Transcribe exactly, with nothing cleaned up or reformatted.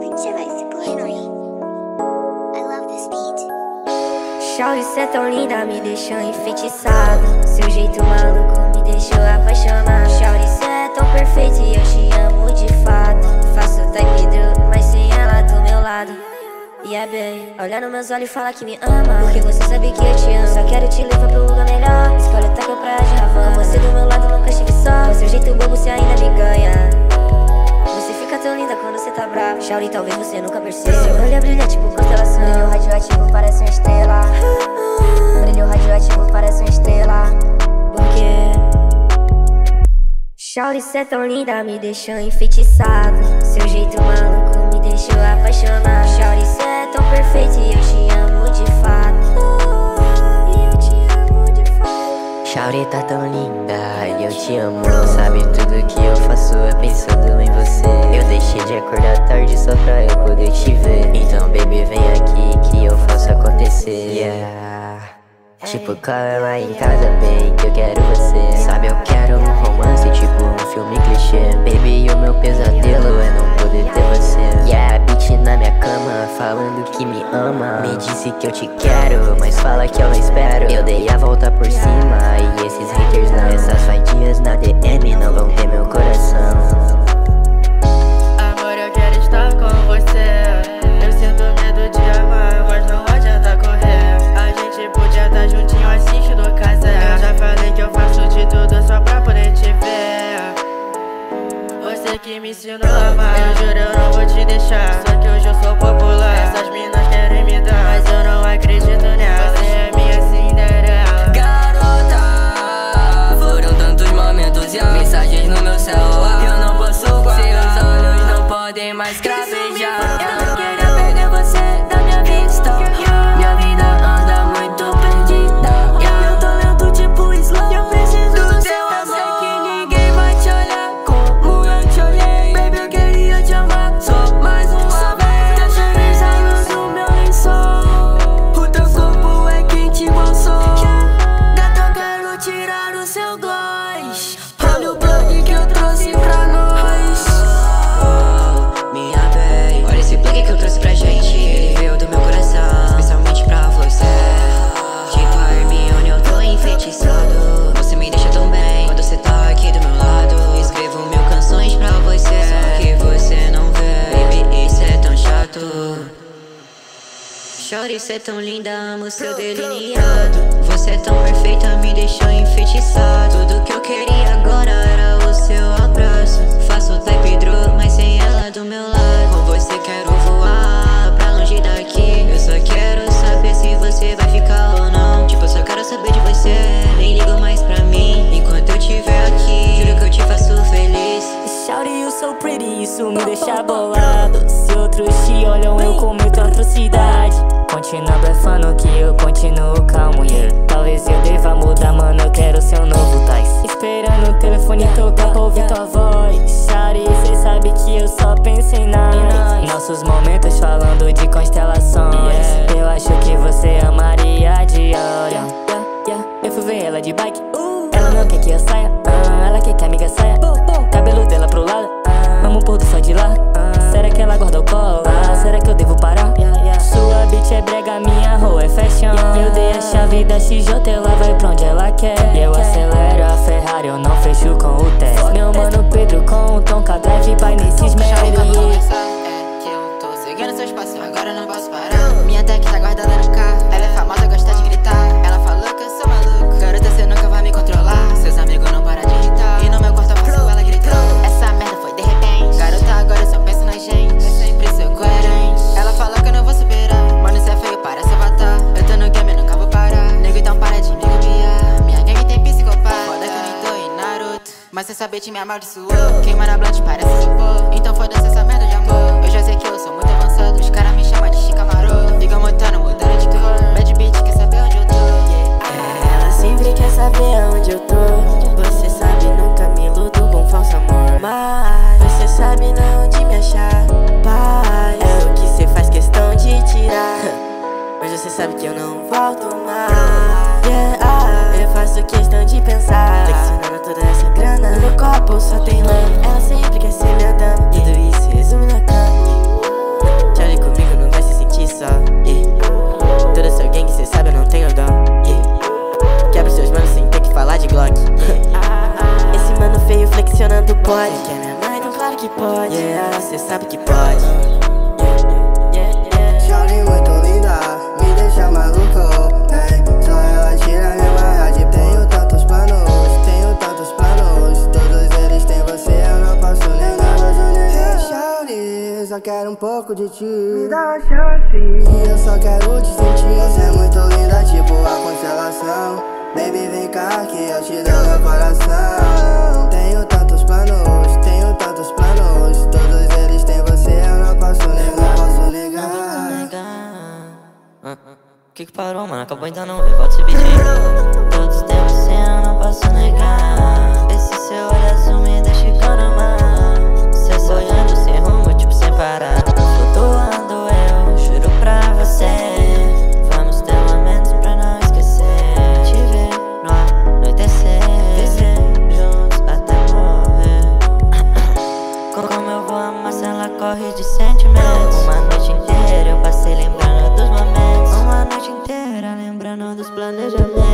Shawty, cê é tão linda, me deixou enfeitiçado. Seu jeito maluco me deixou apaixonado. Shawty, cê é tão perfeita e eu te amo de fato. Faço type drill, mas sem ela do meu lado. Yeah, babe, olha nos meus olhos e fala que me ama, porque você sabe que eu te amo. Só quero te levar pra um lugar melhor. Escolha o taco pra de Havana. Com você do meu lado nunca estive só. Com seu jeito bobo você ainda me ganha. Você fica tão linda quando você tá brava. Shawty, talvez você nunca perceba. Seu olho brilha tipo constelação. Brilho radioativo parece uma estrela. Brilho radioativo parece uma estrela. Porque Shawty, cê é tão linda, me deixou enfeitiçado. Seu jeito maluco me deixou apaixonado. Shawty, cê é tão perfeita e eu te amo de fato. E eu te amo de fato. Shawty, tá tão linda e eu te amo. Sabe tudo que eu faço é pensando em você. Eu deixei de acordar tarde só pra eu poder te ver. Então baby, vem aqui que eu faço acontecer. Yeah. Tipo, cola lá em casa, bem, que eu quero você. Sabe, eu quero um romance, tipo um filme clichê. Baby, o meu pesadelo é não poder ter você. Yeah, bitch na minha cama, falando que me ama. Me disse que eu te quero, mas fala que eu não espero. Eu dei a volta por cima e esses haters não. Essas fadias na D M não vão ter meu coração. Amor, eu quero estar com você. Eu sinto medo de amar, mas não adianta correr. A gente podia estar juntinho assistindo casa. Eu já falei que eu faço de tudo só pra poder te ver. Você que me ensinou a amar, eu juro eu não vou te deixar. Só que hoje eu sou popular, essas minas querem me dar, mas eu não acredito nela. Você é minha Cinderela. Garota, foram tantos momentos e mensagens no meu celular. Eu não posso guardar, seus olhos não podem mais cravejar. Eu não queria perder você da minha vista. Minha vida anda muito perdida. Eu tô lento tipo slow. Eu preciso do seu amor. Eu sei que ninguém vai te olhar como eu te olhei. Baby, eu queria te amar só mais uma vez. Deixa brisa a luz do meu lençol. O teu corpo é quente igual sol. Gata, eu quero tirar o seu gloss. Olha o plug que eu trouxe pra nós. Minha bem, olha esse plug que eu trouxe pra gente. Ele veio do meu coração, especialmente pra você. Tipo a Hermione, eu tô enfeitiçado. Você me deixa tão bem quando você tá aqui do meu lado. Escrevo mil canções pra você, só que você não vê. Baby, isso é tão chato. Shawty, cê é tão linda, amo seu delineado. Você é tão perfeita, me deixou enfeitiçado. Tudo que eu queria agora era o seu abraço. Faço type drill, mas sem ela do meu lado. Com você quero voar pra longe daqui. Eu só quero saber se você vai ficar ou não. Tipo, eu só quero saber de você, nem ligo mais pra mim. Enquanto eu estiver aqui, juro que eu te faço feliz. Shawty, you so pretty, isso me deixa bolado. Se outros te olham, eu cometo atrocidade. Continua blefando que eu continuo calmo, yeah. Talvez eu deva mudar, mano, eu quero ser um novo Tais. Esperando o telefone tocar pra ouvir tua voz. Shawty, cê sabe que eu só penso em nós. Nossos momentos falando de constelações, yeah. Eu acho que você amaria de olho, yeah, yeah. Eu fui ver ela de bike, uh. Ela não quer que eu saia, uh. Ela quer que a amiga saia, uh. Cabelo dela pro lado, uh. Vamos pôr do sol de lá, uh. Será que ela guarda o colo? Uh. Será que eu devo parar? Yeah, yeah. Sua bitch é brega, minha rua é fashion, yeah. Eu dei a chave da X J, ela vai pra onde ela quer. E eu acelero a Ferrari, eu não fecho com o teste. Meu mano Pedro com o Tonka drive vai nesses merdas. É que eu tô seguindo seus passos, agora eu não posso parar. Minha tech tá guardada no carro, ela é famosa, gosta de gritar. Ela falou que eu sou maluco, garota, cê nunca vai me controlar. Seus amigos não param de irritar, e no meu quarto eu faço ela gritar. Essa merda foi de repente, garota, agora eu só penso na gente. Eu sempre sou coerente, ela falou que eu não vou superar. Mano, cê é feio, parece avatar. Eu tô no game, nunca vou parar. Nego, então para de me copiar. Minha gangue tem psicopata, foda que eu nem tô em Naruto, mas cê sabe te me amaldiçoou. Queima na blunt, parece isopor. Então foda-se essa merda de amor. Eu já sei que eu sou muito avançado, os caras me chamam de Chica Maroto. Ficam montando, mudando de cor. Bad bitch quer saber onde eu tô, yeah. Ela sempre quer saber aonde eu tô. Você sabe, nunca me iludo com falso amor, mas você sabe não onde me achar. Paz é o que cê faz questão de tirar. Mas você sabe que eu não volto mais, yeah. Eu faço questão de pensar, flexionando toda essa grana. No meu copo só tem lama. Ela sempre quer ser minha dama, tudo isso resume na cama. pode. Cê quer minha mãe, então claro que pode. Yeah, cê sabe que pode. Shawty muito linda, me deixa maluco, hey. Só ela tira minha maldade. Tenho tantos planos, tenho tantos planos. Todos eles têm você, eu não posso negar. Hey Shawty, só quero um pouco de ti. Me dá uma chance, e eu só quero te sentir. Você é muito linda, tipo a constelação. Baby, vem cá que eu te dou meu coração. Tenho tantos planos, tenho tantos planos. Todos eles têm você, eu não posso negar, posso negar. Ah, que que parou, mano? Acabou ainda não, velho. Volta esse beat aí. Todos têm você, eu não posso negar. Esse seu olho azul me deixa com no mar. Cê sonhando sem rumo, tipo sem parar. Flutuando eu, juro pra você. Vamos ter momentos pra não esquecer. Te ver no anoitecer, juntos até morrer. Como eu vou amar se ela corre de sentimentos? Uma noite inteira eu passei lembrando dos momentos. Uma noite inteira lembrando dos planejamentos.